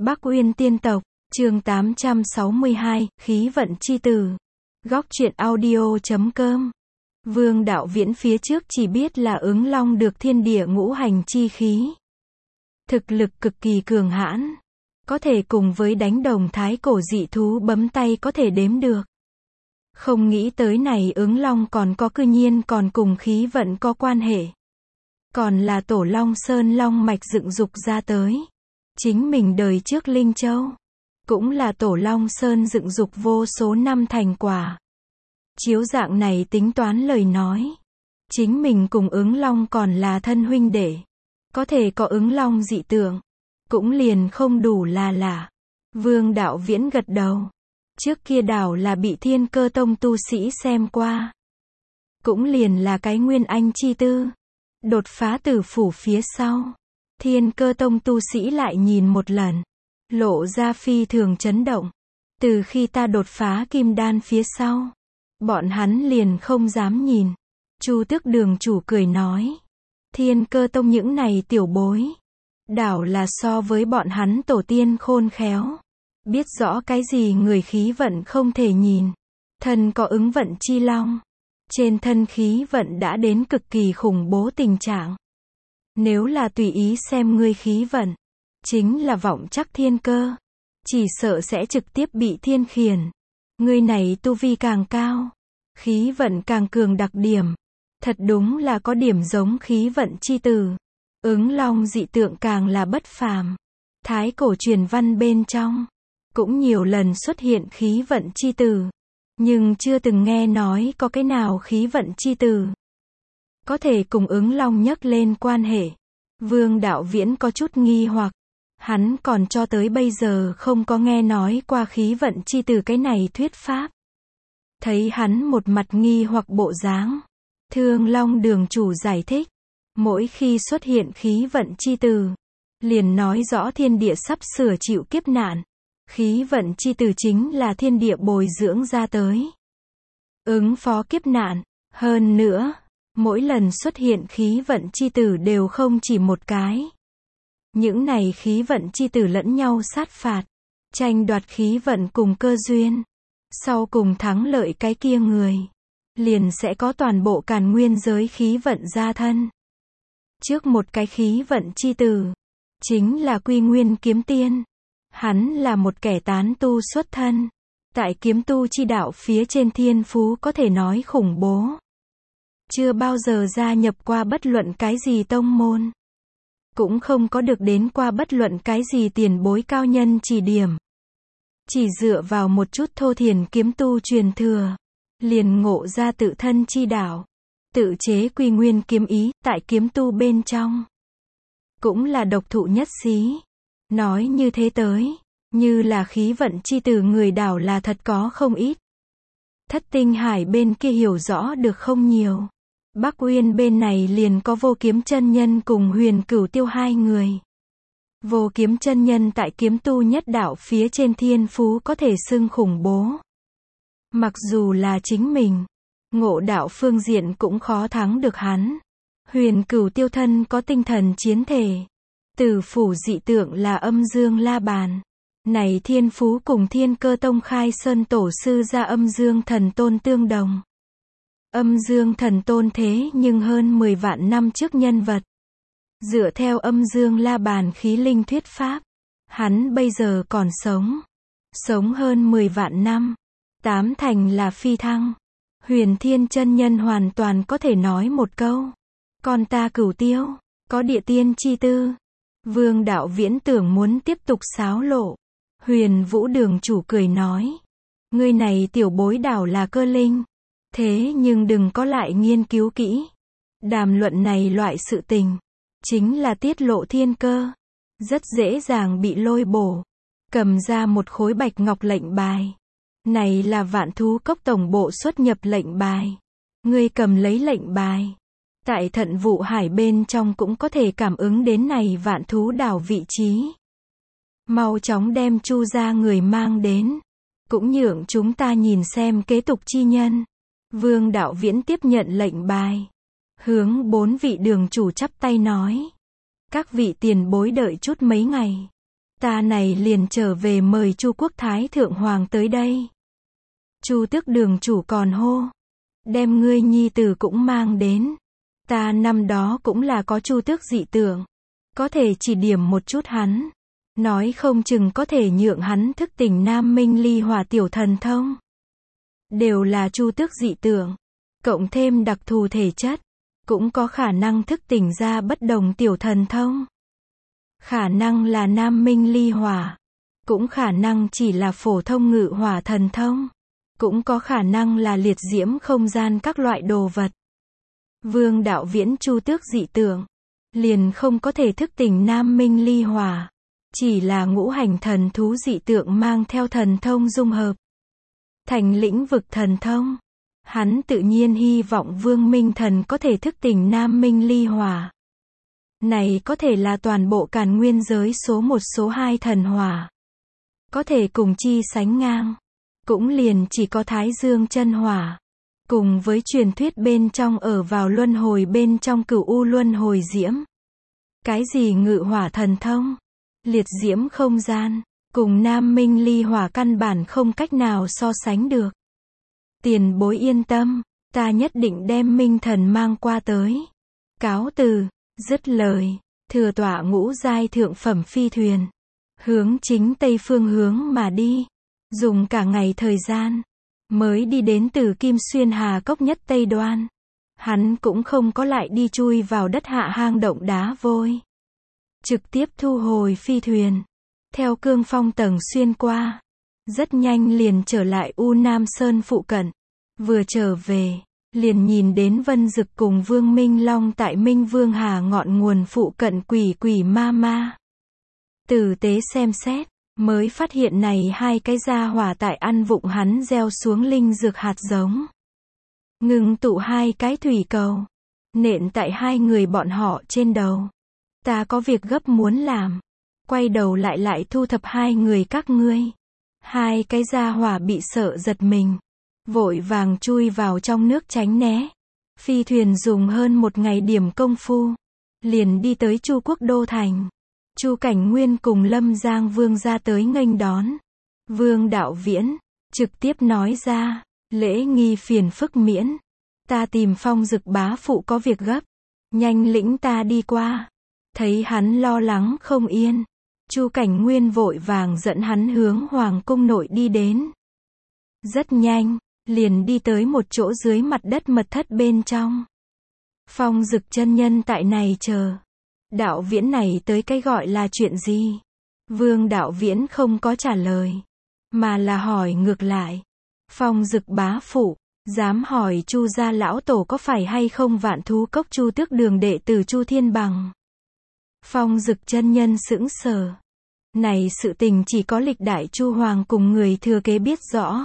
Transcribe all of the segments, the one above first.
Bắc Uyên Tiên Tộc, chương 862, Khí vận chi tử. Góc truyện audio.com. Vương Đạo Viễn phía trước chỉ biết là ứng long được thiên địa ngũ hành chi khí. Thực lực cực kỳ cường hãn. Có thể cùng với đánh đồng thái cổ dị thú bấm tay có thể đếm được. Không nghĩ tới này ứng long còn có cư nhiên còn cùng khí vận có quan hệ. Còn là tổ long sơn long mạch dựng dục ra tới. Chính mình đời trước Linh Châu. Cũng là tổ long sơn dựng dục vô số năm thành quả. Chiếu dạng này tính toán lời nói. Chính mình cùng ứng long còn là thân huynh đệ. Có thể có ứng long dị tượng. Cũng liền không đủ là lạ. Vương Đạo Viễn gật đầu. Trước kia đảo là bị Thiên Cơ Tông tu sĩ xem qua. Cũng liền là cái nguyên anh chi tư. Đột phá tử phủ phía sau. Thiên Cơ Tông tu sĩ lại nhìn một lần. Lộ ra phi thường chấn động. Từ khi ta đột phá kim đan phía sau. Bọn hắn liền không dám nhìn. Chu Tước Đường chủ cười nói. Thiên Cơ Tông những này tiểu bối. Đảo là so với bọn hắn tổ tiên khôn khéo. Biết rõ cái gì người khí vận không thể nhìn. Thân có ứng vận chi long. Trên thân khí vận đã đến cực kỳ khủng bố tình trạng. Nếu là tùy ý xem ngươi khí vận. Chính là vọng chắc thiên cơ. Chỉ sợ sẽ trực tiếp bị thiên khiển. Ngươi này tu vi càng cao. Khí vận càng cường đặc điểm. Thật đúng là có điểm giống khí vận chi tử. Ứng long dị tượng càng là bất phàm. Thái cổ truyền văn bên trong. Cũng nhiều lần xuất hiện khí vận chi tử. Nhưng chưa từng nghe nói có cái nào khí vận chi tử. Có thể cùng ứng long nhắc lên quan hệ. Vương Đạo Viễn có chút nghi hoặc. Hắn còn cho tới bây giờ không có nghe nói qua khí vận chi tử cái này thuyết pháp. Thấy hắn một mặt nghi hoặc bộ dáng. Thương Long Đường chủ giải thích. Mỗi khi xuất hiện khí vận chi tử. Liền nói rõ thiên địa sắp sửa chịu kiếp nạn. Khí vận chi tử chính là thiên địa bồi dưỡng ra tới. Ứng phó kiếp nạn. Hơn nữa, mỗi lần xuất hiện khí vận chi tử đều không chỉ một cái. Những này khí vận chi tử lẫn nhau sát phạt. Tranh đoạt khí vận cùng cơ duyên. Sau cùng thắng lợi cái kia người. Liền sẽ có toàn bộ càn nguyên giới khí vận ra thân. Trước một cái khí vận chi tử. Chính là Quy Nguyên Kiếm Tiên. Hắn là một kẻ tán tu xuất thân. Tại kiếm tu chi đạo phía trên thiên phú có thể nói khủng bố. Chưa bao giờ gia nhập qua bất luận cái gì tông môn. Cũng không có được đến qua bất luận cái gì tiền bối cao nhân chỉ điểm. Chỉ dựa vào một chút thô thiển kiếm tu truyền thừa. Liền ngộ ra tự thân chi đạo. Tự chế quy nguyên kiếm ý tại kiếm tu bên trong. Cũng là độc thụ nhất xí. Nói như thế tới. Như là khí vận chi từ người đảo là thật có không ít. Thất tinh hải bên kia hiểu rõ được không nhiều. Bắc Uyên bên này liền có Vô Kiếm chân nhân cùng Huyền Cửu Tiêu hai người. Vô Kiếm chân nhân tại kiếm tu nhất đạo phía trên thiên phú có thể xưng khủng bố. Mặc dù là chính mình, ngộ đạo phương diện cũng khó thắng được hắn. Huyền Cửu Tiêu thân có tinh thần chiến thể. Tử phủ dị tượng là âm dương la bàn. Này thiên phú cùng Thiên Cơ Tông khai sơn tổ sư ra âm dương thần tôn tương đồng. Âm dương thần tôn thế nhưng hơn 10 vạn năm trước nhân vật. Dựa theo âm dương la bàn khí linh thuyết pháp. Hắn bây giờ còn sống. Sống hơn 10 vạn năm. 8 thành là phi thăng. Huyền Thiên chân nhân hoàn toàn có thể nói một câu. Con ta Cửu Tiêu, có địa tiên chi tư. Vương Đạo Viễn tưởng muốn tiếp tục xáo lộ. Huyền Vũ Đường chủ cười nói. Ngươi này tiểu bối đảo là cơ linh. Thế nhưng đừng có lại nghiên cứu kỹ. Đàm luận này loại sự tình. Chính là tiết lộ thiên cơ. Rất dễ dàng bị lôi bổ. Cầm ra một khối bạch ngọc lệnh bài. Này là Vạn Thú Cốc tổng bộ xuất nhập lệnh bài. Ngươi cầm lấy lệnh bài. Tại Thận Vụ Hải bên trong cũng có thể cảm ứng đến này vạn thú đảo vị trí. Mau chóng đem Chu gia người mang đến. Cũng nhượng chúng ta nhìn xem kế tục chi nhân. Vương Đạo Viễn tiếp nhận lệnh bài. Hướng 4 vị đường chủ chắp tay nói. Các vị tiền bối đợi chút mấy ngày. Ta này liền trở về mời Chu Quốc Thái Thượng Hoàng tới đây. Chu Tước Đường chủ còn hô, đem ngươi nhi tử cũng mang đến. Ta năm đó cũng là có Chu Tước dị tượng, có thể chỉ điểm một chút hắn, nói không chừng có thể nhượng hắn thức tỉnh Nam Minh Ly Hỏa tiểu thần thông. Đều là Chu Tước dị tượng, cộng thêm đặc thù thể chất, cũng có khả năng thức tỉnh ra bất đồng tiểu thần thông. Khả năng là Nam Minh Ly Hỏa, cũng khả năng chỉ là phổ thông ngự hỏa thần thông, cũng có khả năng là liệt diễm không gian các loại đồ vật. Vương Đạo Viễn Chu Tước dị tượng, liền không có thể thức tỉnh Nam Minh Ly Hỏa, chỉ là ngũ hành thần thú dị tượng mang theo thần thông dung hợp thành lĩnh vực thần thông. Hắn tự nhiên hy vọng Vương Minh Thần có thể thức tỉnh Nam Minh Ly Hỏa. Này có thể là toàn bộ Càn Nguyên giới số 1 số 2 thần hỏa, có thể cùng chi sánh ngang, cũng liền chỉ có Thái Dương chân hỏa, cùng với truyền thuyết bên trong ở vào luân hồi bên trong Cửu U luân hồi diễm. Cái gì ngự hỏa thần thông, liệt diễm không gian, cùng Nam Minh Ly Hỏa căn bản không cách nào so sánh được. Tiền bối yên tâm, ta nhất định đem Minh Thần mang qua tới. Cáo từ, dứt lời, thừa tọa ngũ giai thượng phẩm phi thuyền, hướng chính tây phương hướng mà đi, dùng cả ngày thời gian, mới đi đến từ Kim Xuyên Hà Cốc nhất tây đoan. Hắn cũng không có lại đi chui vào đất hạ hang động đá vôi. Trực tiếp thu hồi phi thuyền, theo cương phong tầng xuyên qua, rất nhanh liền trở lại U Nam Sơn phụ cận. Vừa trở về, liền nhìn đến Vân Dực cùng Vương Minh Long tại Minh Vương Hà ngọn nguồn phụ cận quỷ quỷ ma ma. Tử tế xem xét, mới phát hiện này hai cái gia hỏa tại ăn vụng hắn gieo xuống linh dược hạt giống. Ngừng tụ hai cái thủy cầu, nện tại hai người bọn họ trên đầu. Ta có việc gấp muốn làm, quay đầu lại thu thập hai người các ngươi. Hai cái gia hỏa bị sợ giật mình, vội vàng chui vào trong nước tránh né. Phi thuyền dùng hơn một ngày điểm công phu, liền đi tới Chu Quốc Đô Thành. Chu Cảnh Nguyên cùng Lâm Giang Vương ra tới nghênh đón. Vương Đạo Viễn trực tiếp nói ra, lễ nghi phiền phức miễn. Ta tìm Phong Dực bá phụ có việc gấp, nhanh lĩnh ta đi qua. Thấy hắn lo lắng không yên, Chu Cảnh Nguyên vội vàng dẫn hắn hướng Hoàng cung nội đi đến. Rất nhanh, liền đi tới một chỗ dưới mặt đất mật thất bên trong. Phong Dực chân nhân tại này chờ. Đạo Viễn này tới cái gọi là chuyện gì? Vương Đạo Viễn không có trả lời, mà là hỏi ngược lại. Phong Dực bá phụ, dám hỏi Chu gia lão tổ có phải hay không Vạn Thú Cốc Chu Tước Đường đệ tử Chu Thiên Bằng? Phong Dực chân nhân sững sờ. Này sự tình chỉ có lịch đại Chu Hoàng cùng người thừa kế biết rõ.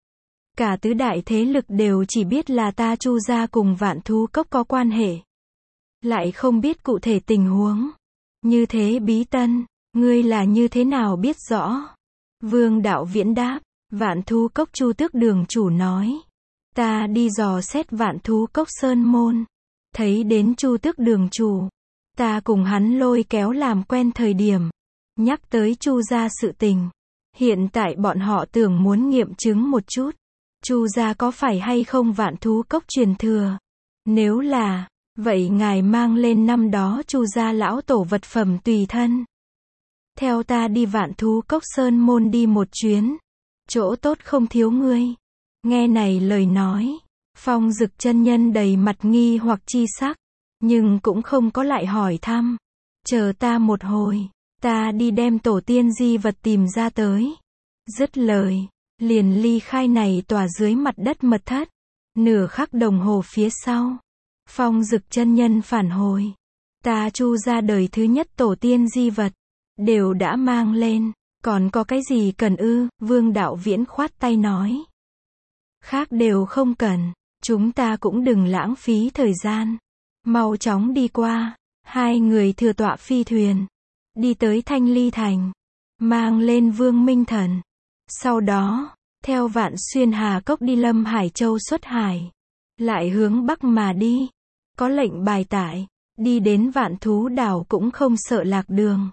Cả tứ đại thế lực đều chỉ biết là ta Chu gia cùng Vạn Thú Cốc có quan hệ, lại không biết cụ thể tình huống. Như thế bí tân, ngươi là như thế nào biết rõ? Vương Đạo Viễn đáp, Vạn Thú Cốc Chu Tước Đường chủ nói. Ta đi dò xét Vạn Thú Cốc Sơn Môn, thấy đến Chu Tước Đường chủ. Ta cùng hắn lôi kéo làm quen thời điểm, nhắc tới Chu gia sự tình. Hiện tại bọn họ tưởng muốn nghiệm chứng một chút, Chu gia có phải hay không Vạn Thú Cốc truyền thừa? Nếu là, vậy ngài mang lên năm đó Chu gia lão tổ vật phẩm tùy thân. Theo ta đi Vạn Thú Cốc Sơn Môn đi một chuyến, chỗ tốt không thiếu ngươi. Nghe này lời nói, Phong Dực chân nhân đầy mặt nghi hoặc chi sắc, nhưng cũng không có lại hỏi thăm. Chờ ta một hồi, ta đi đem tổ tiên di vật tìm ra tới. Dứt lời, liền ly khai này tòa dưới mặt đất mật thất. Nửa khắc đồng hồ phía sau, Phong Dực chân nhân phản hồi. Ta Chu gia đời thứ nhất tổ tiên di vật, đều đã mang lên, còn có cái gì cần ư? Vương Đạo Viễn khoát tay nói. Khác đều không cần, chúng ta cũng đừng lãng phí thời gian. Mau chóng đi qua. Hai người thừa tọa phi thuyền, đi tới Thanh Ly Thành, mang lên Vương Minh Thần. Sau đó, theo Vạn Xuyên Hà Cốc đi Lâm Hải Châu xuất hải, lại hướng Bắc mà đi. Có lệnh bài tải, đi đến Vạn Thú Đảo cũng không sợ lạc đường.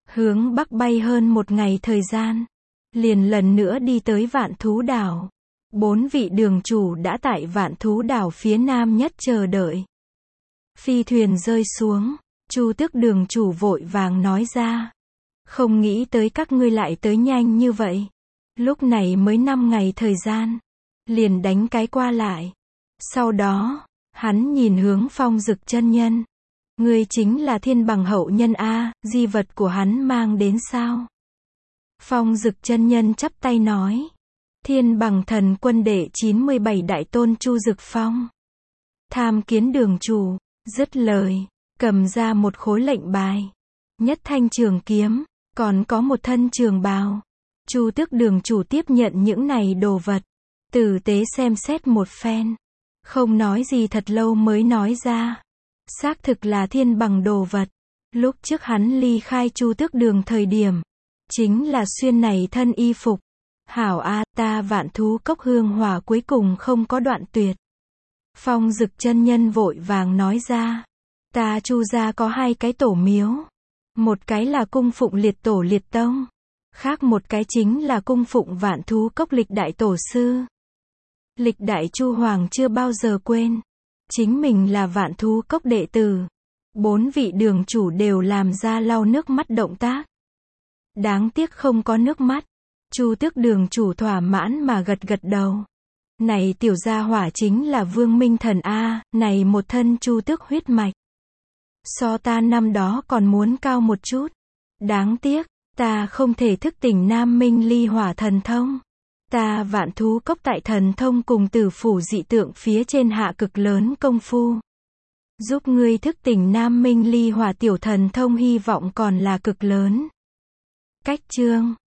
hướng bắc bay hơn 1 ngày thời gian, liền lần nữa đi tới Vạn Thú Đảo. 4 vị đường chủ đã tại Vạn Thú Đảo phía nam nhất chờ đợi. Phi thuyền rơi xuống, Chu Tước đường chủ vội vàng nói ra. Không nghĩ tới các ngươi lại tới nhanh như vậy. Lúc này mới 5 ngày thời gian. Liền đánh cái qua lại. Sau đó, hắn nhìn hướng Phong Dực chân nhân. Ngươi chính là Thiên Bằng hậu nhân a, di vật của hắn mang đến sao? Phong Dực chân nhân chắp tay nói. Thiên Bằng thần quân đệ 97 đại tôn Chu Dực Phong. Tham kiến đường chủ, dứt lời, cầm ra một khối lệnh bài. Nhất thanh trường kiếm, còn có một thân trường bào. Chu Tước đường chủ tiếp nhận những này đồ vật. Tử tế xem xét một phen. Không nói gì thật lâu mới nói ra. Xác thực là Thiên Bằng đồ vật. Lúc trước hắn ly khai Chu Tước đường thời điểm. Chính là xuyên này thân y phục. Hảo a, ta Vạn Thú Cốc hương hỏa cuối cùng không có đoạn tuyệt. Phong Dực chân nhân vội vàng nói ra. Ta Chu gia có 2 cái tổ miếu. Một cái là cung phụng liệt tổ liệt tông. Khác một cái chính là cung phụng Vạn Thú Cốc lịch đại tổ sư. Lịch đại Chu Hoàng chưa bao giờ quên. Chính mình là Vạn Thú Cốc đệ tử. 4 vị đường chủ đều làm ra lau nước mắt động tác. Đáng tiếc không có nước mắt. Chu Tước đường chủ thỏa mãn mà gật gật đầu. Này tiểu gia hỏa chính là Vương Minh Thần a, này một thân Chu Tước huyết mạch. So ta năm đó còn muốn cao một chút. Đáng tiếc, ta không thể thức tỉnh Nam Minh Ly Hỏa thần thông. Ta Vạn Thú Cốc tại thần thông cùng Tử phủ dị tượng phía trên hạ cực lớn công phu. Giúp ngươi thức tỉnh Nam Minh Ly Hỏa tiểu thần thông hy vọng còn là cực lớn. Cách chương